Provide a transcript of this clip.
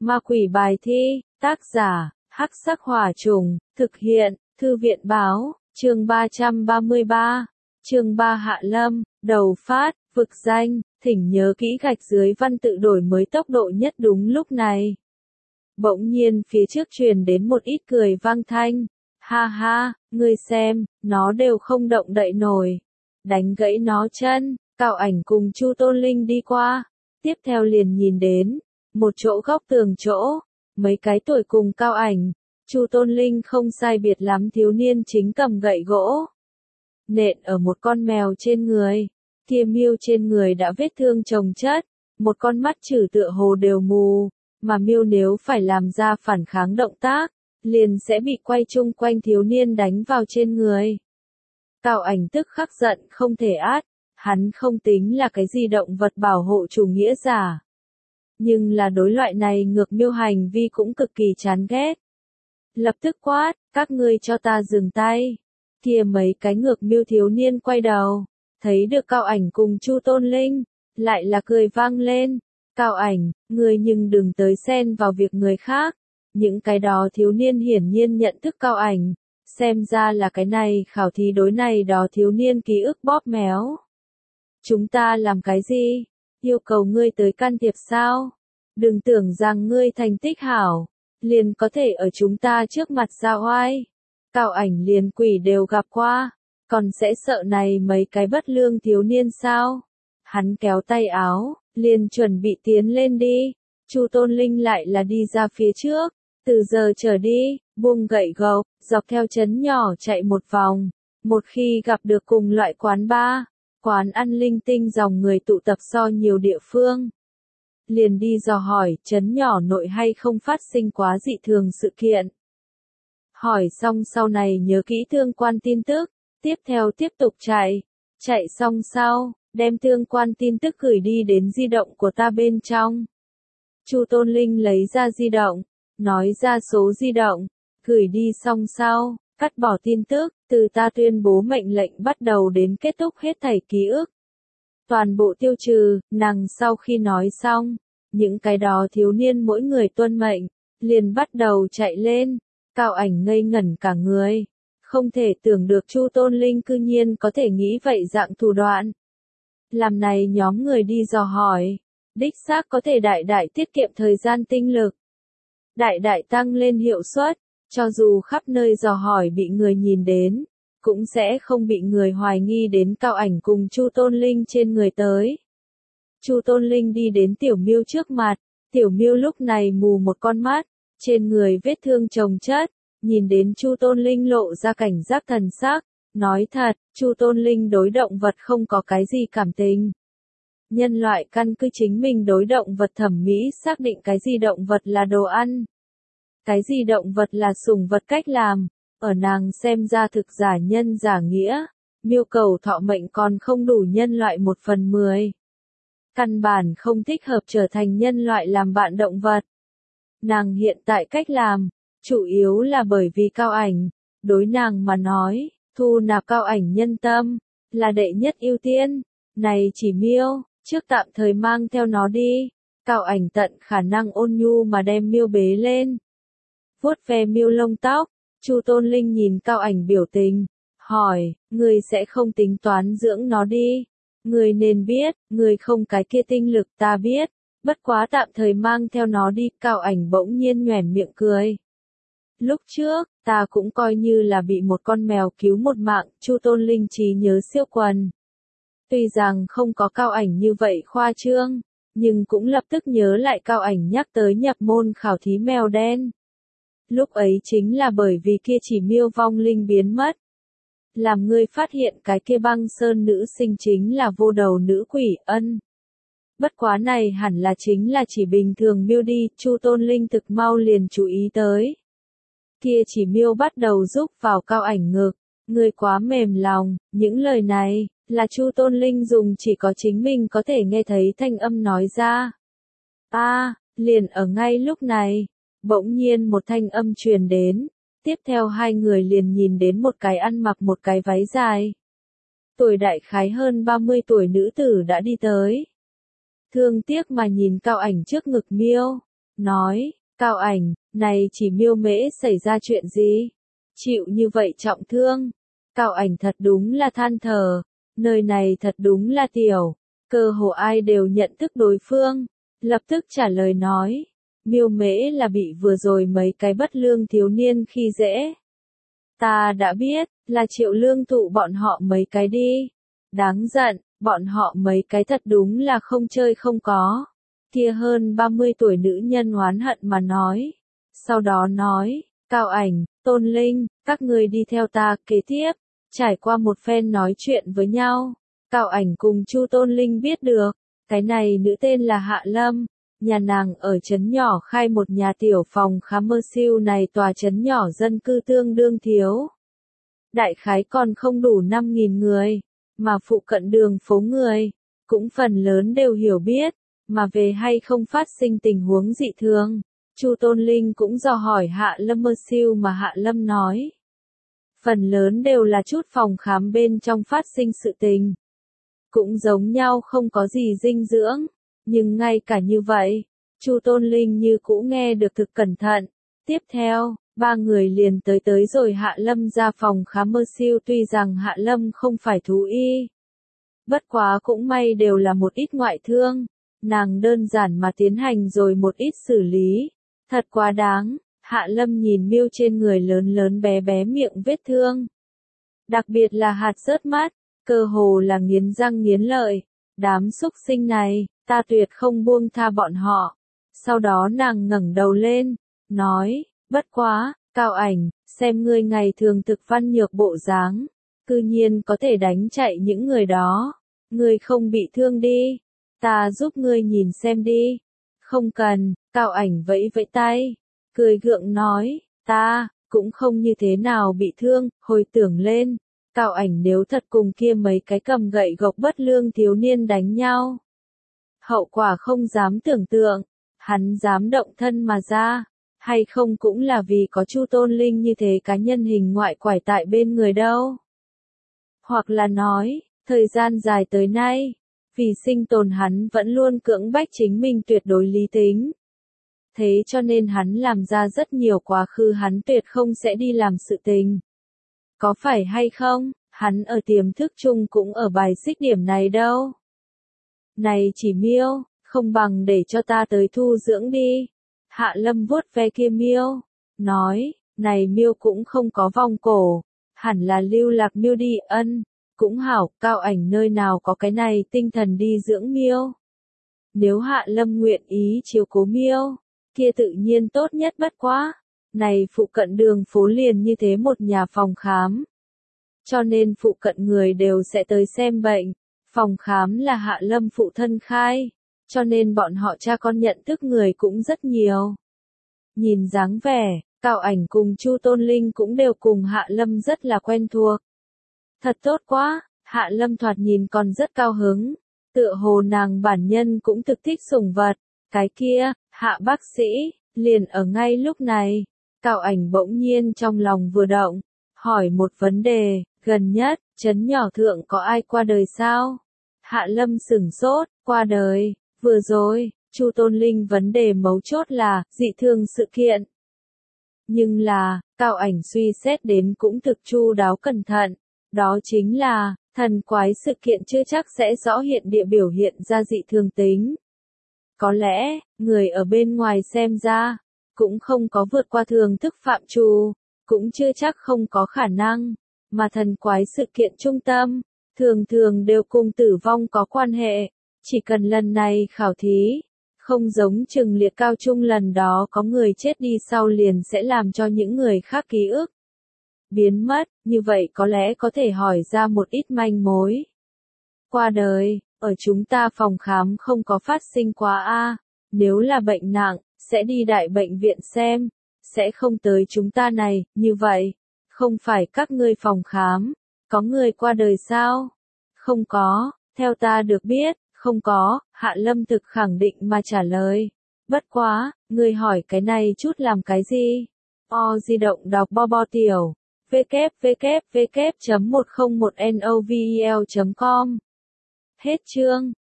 Ma quỷ bài thi, tác giả, Hắc Sắc Hỏa Trùng, thực hiện, Thư viện báo, chương 333, chương 3 Hạ Lâm, đầu phát, vực danh, thỉnh nhớ kỹ gạch dưới văn tự đổi mới tốc độ nhất đúng lúc này. Bỗng nhiên phía trước truyền đến một ít cười vang thanh, ha ha, ngươi xem, nó đều không động đậy nổi. Đánh gãy nó chân, Cao Ảnh cùng Chu Tôn Linh đi qua, tiếp theo liền nhìn đến, một chỗ góc tường chỗ, mấy cái tuổi cùng Cao Ảnh, Chu Tôn Linh không sai biệt lắm thiếu niên chính cầm gậy gỗ. Nện ở một con mèo trên người, kia miêu trên người đã vết thương chồng chất, một con mắt trừ tựa hồ đều mù, mà miêu nếu phải làm ra phản kháng động tác, liền sẽ bị quay chung quanh thiếu niên đánh vào trên người. Cao Ảnh tức khắc giận không thể át, hắn không tính là cái gì động vật bảo hộ chủ nghĩa giả. Nhưng là đối loại này ngược miêu hành vi cũng cực kỳ chán ghét. Lập tức quát, các ngươi cho ta dừng tay. Kia mấy cái ngược miêu thiếu niên quay đầu, thấy được Cao Ảnh cùng Chu Tôn Linh, lại là cười vang lên. Cao Ảnh, ngươi nhưng đừng tới xen vào việc người khác. Những cái đó thiếu niên hiển nhiên nhận thức Cao Ảnh, xem ra là cái này khảo thí đối này đó thiếu niên ký ức bóp méo. Chúng ta làm cái gì? Yêu cầu ngươi tới can thiệp sao? Đừng tưởng rằng ngươi thành tích hảo, liền có thể ở chúng ta trước mặt ra oai. Cao Ảnh liền quỷ đều gặp qua, còn sẽ sợ này mấy cái bất lương thiếu niên sao? Hắn kéo tay áo, liền chuẩn bị tiến lên đi. Chu Tôn Linh lại là đi ra phía trước, từ giờ trở đi, buông gậy gộc, dọc theo trấn nhỏ chạy một vòng. Một khi gặp được cùng loại quán bar, quán ăn linh tinh dòng người tụ tập so nhiều địa phương, liền đi dò hỏi trấn nhỏ nội hay không phát sinh quá dị thường sự kiện. Hỏi xong sau này nhớ kỹ tương quan tin tức, tiếp theo tiếp tục chạy. Chạy xong sau, đem tương quan tin tức gửi đi đến di động của ta bên trong. Chu Tôn Linh lấy ra di động, nói ra số di động, gửi đi xong sau, cắt bỏ tin tức, từ ta tuyên bố mệnh lệnh bắt đầu đến kết thúc hết thảy ký ức. Toàn bộ tiêu trừ, nàng sau khi nói xong, những cái đó thiếu niên mỗi người tuân mệnh, liền bắt đầu chạy lên. Cao Ảnh ngây ngẩn cả người, không thể tưởng được Chu Tôn Linh cư nhiên có thể nghĩ vậy dạng thủ đoạn. Làm này nhóm người đi dò hỏi, đích xác có thể đại đại tiết kiệm thời gian tinh lực, đại đại tăng lên hiệu suất, cho dù khắp nơi dò hỏi bị người nhìn đến, cũng sẽ không bị người hoài nghi đến Cao Ảnh cùng Chu Tôn Linh trên người tới. Chu Tôn Linh đi đến Tiểu Miêu trước mặt, Tiểu Miêu lúc này mù một con mắt, trên người vết thương chồng chất, nhìn đến Chu Tôn Linh lộ ra cảnh giác thần sắc, nói thật, Chu Tôn Linh đối động vật không có cái gì cảm tình. Nhân loại căn cứ chính mình đối động vật thẩm mỹ xác định cái gì động vật là đồ ăn, cái gì động vật là sủng vật cách làm, ở nàng xem ra thực giả nhân giả nghĩa, miêu cầu thọ mệnh còn không đủ nhân loại 1/10. Căn bản không thích hợp trở thành nhân loại làm bạn động vật. Nàng hiện tại cách làm, chủ yếu là bởi vì Cao Ảnh, đối nàng mà nói, thu nạp Cao Ảnh nhân tâm, là đệ nhất ưu tiên. Này chỉ miêu, trước tạm thời mang theo nó đi. Cao Ảnh tận khả năng ôn nhu mà đem miêu bế lên. Vuốt ve miêu lông tóc, Chu Tôn Linh nhìn Cao Ảnh biểu tình, hỏi, ngươi sẽ không tính toán dưỡng nó đi. Ngươi nên biết, ngươi không cái kia tinh lực ta biết, bất quá tạm thời mang theo nó đi. Cao Ảnh bỗng nhiên nhoẻn miệng cười. Lúc trước, ta cũng coi như là bị một con mèo cứu một mạng. Chu Tôn Linh trí nhớ siêu quần. Tuy rằng không có Cao Ảnh như vậy khoa trương, nhưng cũng lập tức nhớ lại Cao Ảnh nhắc tới nhập môn khảo thí mèo đen. Lúc ấy chính là bởi vì kia chỉ miêu vong linh biến mất. Làm ngươi phát hiện cái kia băng sơn nữ sinh chính là vô đầu nữ quỷ ân. Bất quá này hẳn là chính là chỉ bình thường miêu đi, Chu Tôn Linh thực mau liền chú ý tới. Kia chỉ miêu bắt đầu rúc vào Cao Ảnh ngực, ngươi quá mềm lòng, những lời này, là Chu Tôn Linh dùng chỉ có chính mình có thể nghe thấy thanh âm nói ra. Liền ở ngay lúc này, bỗng nhiên một thanh âm truyền đến, tiếp theo hai người liền nhìn đến một cái ăn mặc một cái váy dài. Tuổi đại khái hơn 30 tuổi nữ tử đã đi tới. Thương tiếc mà nhìn Cao Ảnh trước ngực miêu, nói, Cao Ảnh, này chỉ Miêu Mễ xảy ra chuyện gì? Chịu như vậy trọng thương. Cao Ảnh thật đúng là than thở, nơi này thật đúng là tiểu, cơ hồ ai đều nhận thức đối phương, lập tức trả lời nói, Miêu Mễ là bị vừa rồi mấy cái bất lương thiếu niên khi dễ. Ta đã biết, là Triệu Lương Thụ bọn họ mấy cái đi. Đáng giận, bọn họ mấy cái thật đúng là không chơi không có. Kia hơn 30 tuổi nữ nhân oán hận mà nói. Sau đó nói, Cao Ảnh, Tôn Linh, các người đi theo ta. Kế tiếp, trải qua một phen nói chuyện với nhau, Cao Ảnh cùng Chu Tôn Linh biết được, cái này nữ tên là Hạ Lâm. Nhà nàng ở trấn nhỏ khai một nhà tiểu phòng khám mơ siêu này, tòa trấn nhỏ dân cư tương đương thiếu. Đại khái còn không đủ 5.000 người, mà phụ cận đường phố người, cũng phần lớn đều hiểu biết, mà về hay không phát sinh tình huống dị thường. Chu Tôn Linh cũng dò hỏi Hạ Lâm mơ siêu mà Hạ Lâm nói. Phần lớn đều là chút phòng khám bên trong phát sinh sự tình. Cũng giống nhau không có gì dinh dưỡng. Nhưng ngay cả như vậy, Chu Tôn Linh như cũ nghe được thực cẩn thận. Tiếp theo, ba người liền tới rồi Hạ Lâm ra phòng khám mơ siêu, tuy rằng Hạ Lâm không phải thú y. Bất quá cũng may đều là một ít ngoại thương, nàng đơn giản mà tiến hành rồi một ít xử lý. Thật quá đáng, Hạ Lâm nhìn Miêu trên người lớn lớn bé bé miệng vết thương. Đặc biệt là hạt rớt mắt, cơ hồ là nghiến răng nghiến lợi. Đám xúc sinh này, ta tuyệt không buông tha bọn họ. Sau đó nàng ngẩng đầu lên, nói, bất quá, Cao Ảnh, xem ngươi ngày thường thực văn nhược bộ dáng, cư nhiên có thể đánh chạy những người đó. Ngươi không bị thương đi, ta giúp ngươi nhìn xem đi. Không cần, Cao Ảnh vẫy vẫy tay, cười gượng nói, ta cũng không như thế nào bị thương. Hồi tưởng lên, Cao Ảnh nếu thật cùng kia mấy cái cầm gậy gộc bất lương thiếu niên đánh nhau, hậu quả không dám tưởng tượng. Hắn dám động thân mà ra, hay không cũng là vì có Chu Tôn Linh như thế cá nhân hình ngoại quải tại bên người đâu. Hoặc là nói, thời gian dài tới nay, vì sinh tồn hắn vẫn luôn cưỡng bách chính mình tuyệt đối lý tính. Thế cho nên hắn làm ra rất nhiều quá khứ hắn tuyệt không sẽ đi làm sự tình. Có phải hay không, hắn ở tiềm thức chung cũng ở bài xích điểm này đâu. Này chỉ Miêu, không bằng để cho ta tới thu dưỡng đi. Hạ Lâm vuốt ve kia Miêu, nói, này Miêu cũng không có vòng cổ, hẳn là lưu lạc Miêu đi. Ân, cũng hảo. Cao Ảnh nơi nào có cái này tinh thần đi dưỡng Miêu. Nếu Hạ Lâm nguyện ý chiếu cố Miêu, kia tự nhiên tốt nhất bất quá. Này phụ cận đường phố liền như thế một nhà phòng khám, cho nên phụ cận người đều sẽ tới xem bệnh. Phòng khám là Hạ Lâm phụ thân khai, cho nên bọn họ cha con nhận thức người cũng rất nhiều. Nhìn dáng vẻ, Cao Ảnh cùng Chu Tôn Linh cũng đều cùng Hạ Lâm rất là quen thuộc. Thật tốt quá, Hạ Lâm thoạt nhìn còn rất cao hứng, tựa hồ nàng bản nhân cũng thực thích sủng vật. Cái kia, Hạ bác sĩ, liền ở ngay lúc này, Cao Ảnh bỗng nhiên trong lòng vừa động, hỏi một vấn đề, gần nhất, trấn nhỏ thượng có ai qua đời sao? Hạ Lâm sửng sốt, qua đời, vừa rồi, Chu Tôn Linh vấn đề mấu chốt là, dị thường sự kiện. Nhưng là, Cao Ảnh suy xét đến cũng thực chu đáo cẩn thận, đó chính là, thần quái sự kiện chưa chắc sẽ rõ hiện địa biểu hiện ra dị thường tính. Có lẽ, người ở bên ngoài xem ra, cũng không có vượt qua thường thức phạm trù, cũng chưa chắc không có khả năng, mà thần quái sự kiện trung tâm, thường thường đều cùng tử vong có quan hệ. Chỉ cần lần này khảo thí, không giống Trừng Liệt cao trung lần đó có người chết đi sau liền sẽ làm cho những người khác ký ức biến mất, như vậy có lẽ có thể hỏi ra một ít manh mối. Qua đời, ở chúng ta phòng khám không có phát sinh quá a. Nếu là bệnh nặng, sẽ đi đại bệnh viện xem, sẽ không tới chúng ta này. Như vậy, không phải các ngươi phòng khám, có người qua đời sao? Không có, theo ta được biết, không có. Hạ Lâm thực khẳng định mà trả lời. Bất quá, ngươi hỏi cái này chút làm cái gì? Di động đọc bo bo tiểu, www.101novel.com. Hết chương.